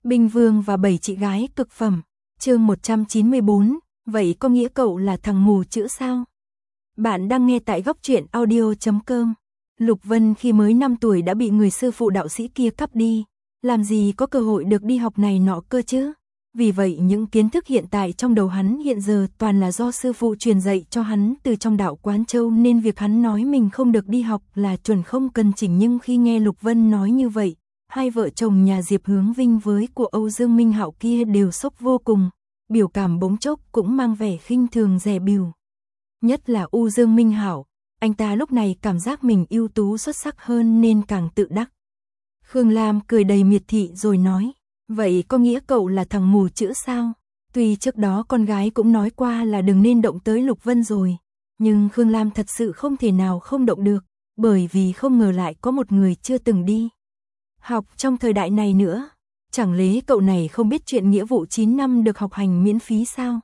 Binh Vương và 7 chị gái cực phẩm. Chương 194, vậy có nghĩa cậu là thằng mù chữ sao? Bạn đang nghe tại góc truyện audio.com. Lục Vân khi mới 5 tuổi đã bị người sư phụ đạo sĩ kia cắp đi, làm gì có cơ hội được đi học này nọ cơ chứ? Vì vậy những kiến thức hiện tại trong đầu hắn hiện giờ toàn là do sư phụ truyền dạy cho hắn từ trong đạo Quán Châu, nên việc hắn nói mình không được đi học là chuẩn không cần chỉnh. Nhưng khi nghe Lục Vân nói như vậy, hai vợ chồng nhà Diệp Hướng Vinh với của Âu Dương Minh Hạo kia đều sốc vô cùng, biểu cảm bỗng chốc cũng mang vẻ khinh thường dè bỉu. Nhất là Âu Dương Minh Hạo, anh ta lúc này cảm giác mình ưu tú xuất sắc hơn nên càng tự đắc. Khương Lam cười đầy miệt thị rồi nói, vậy có nghĩa cậu là thằng mù chữ sao? Tuy trước đó con gái cũng nói qua là đừng nên động tới Lục Vân rồi, nhưng Khương Lam thật sự không thể nào không động được, bởi vì không ngờ lại có một người chưa từng đi học trong thời đại này nữa. Chẳng lẽ cậu này không biết chuyện nghĩa vụ 9 năm được học hành miễn phí sao?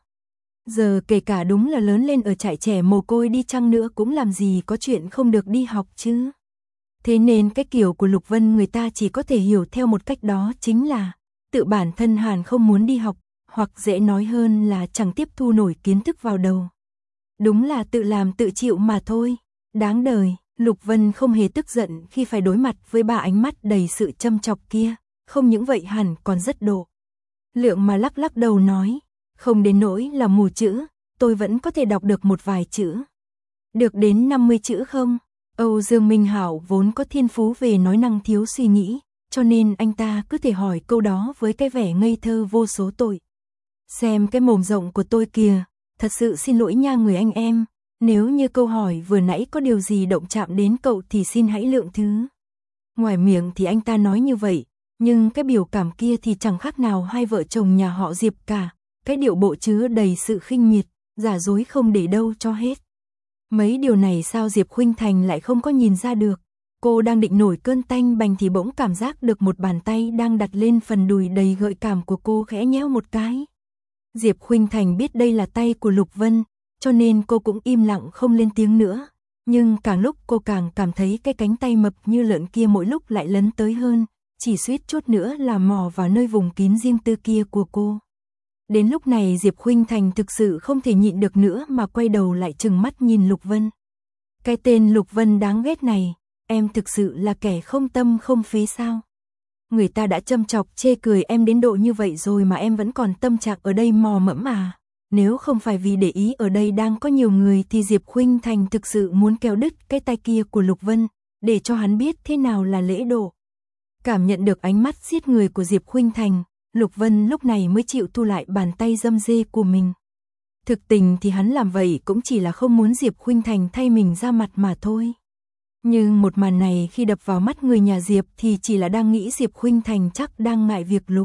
Giờ kể cả đúng là lớn lên ở trại trẻ mồ côi đi chăng nữa cũng làm gì có chuyện không được đi học chứ. Thế nên cái kiểu của Lục Vân người ta chỉ có thể hiểu theo một cách, đó chính là tự bản thân Hàn không muốn đi học, hoặc dễ nói hơn là chẳng tiếp thu nổi kiến thức vào đầu. Đúng là tự làm tự chịu mà thôi. Đáng đời. Lục Vân không hề tức giận khi phải đối mặt với ba ánh mắt đầy sự châm chọc kia, không những vậy hẳn còn rất độ lượng mà lắc lắc đầu nói, không đến nỗi là mù chữ, tôi vẫn có thể đọc được một vài chữ. Được đến 50 chữ không? Âu Dương Minh Hạo vốn có thiên phú về nói năng thiếu suy nghĩ, cho nên anh ta cứ thể hỏi câu đó với cái vẻ ngây thơ vô số tội. Xem cái mồm rộng của tôi kìa, thật sự xin lỗi nha người anh em. Nếu như câu hỏi vừa nãy có điều gì động chạm đến cậu thì xin hãy lượng thứ. Ngoài miệng thì anh ta nói như vậy, nhưng cái biểu cảm kia thì chẳng khác nào hai vợ chồng nhà họ Diệp cả, cái điệu bộ chứa đầy sự khinh miệt, giả dối không để đâu cho hết. Mấy điều này sao Diệp Khuynh Thành lại không có nhìn ra được? Cô đang định nổi cơn tanh bành thì bỗng cảm giác được một bàn tay đang đặt lên phần đùi đầy gợi cảm của cô khẽ nhéo một cái. Diệp Khuynh Thành biết đây là tay của Lục Vân, cho nên cô cũng im lặng không lên tiếng nữa, nhưng càng lúc cô càng cảm thấy cái cánh tay mập như lợn kia mỗi lúc lại lấn tới hơn, chỉ suýt chút nữa là mò vào nơi vùng kín riêng tư kia của cô. Đến lúc này Diệp Khuynh Thành thực sự không thể nhịn được nữa mà quay đầu lại trừng mắt nhìn Lục Vân. Cái tên Lục Vân đáng ghét này, em thực sự là kẻ không tâm không phế sao? Người ta đã châm chọc chê cười em đến độ như vậy rồi mà em vẫn còn tâm trạng ở đây mò mẫm à? Nếu không phải vì để ý ở đây đang có nhiều người thì Diệp Khuynh Thành thực sự muốn kéo đứt cái tay kia của Lục Vân, để cho hắn biết thế nào là lễ độ. Cảm nhận được ánh mắt giết người của Diệp Khuynh Thành, Lục Vân lúc này mới chịu thu lại bàn tay dâm dê của mình. Thực tình thì hắn làm vậy cũng chỉ là không muốn Diệp Khuynh Thành thay mình ra mặt mà thôi. Nhưng một màn này khi đập vào mắt người nhà Diệp thì chỉ là đang nghĩ Diệp Khuynh Thành chắc đang ngại việc Lục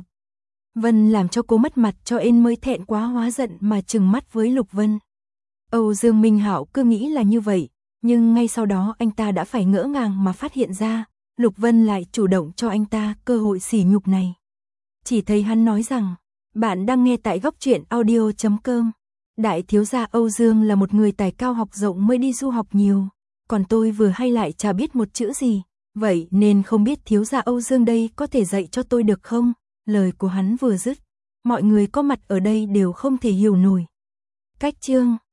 Vân làm cho cô mất mặt cho nên mới thẹn quá hóa giận mà trừng mắt với Lục Vân. Âu Dương Minh Hạo cứ nghĩ là như vậy, nhưng ngay sau đó anh ta đã phải ngỡ ngàng mà phát hiện ra, Lục Vân lại chủ động cho anh ta cơ hội sỉ nhục này. Chỉ thấy hắn nói rằng, bạn đang nghe tại góc truyện audio.com. Đại thiếu gia Âu Dương là một người tài cao học rộng mới đi du học nhiều, còn tôi vừa hay lại chả biết một chữ gì, vậy nên không biết thiếu gia Âu Dương đây có thể dạy cho tôi được không? Lời của hắn vừa dứt, mọi người có mặt ở đây đều không thể hiểu nổi. Cách chương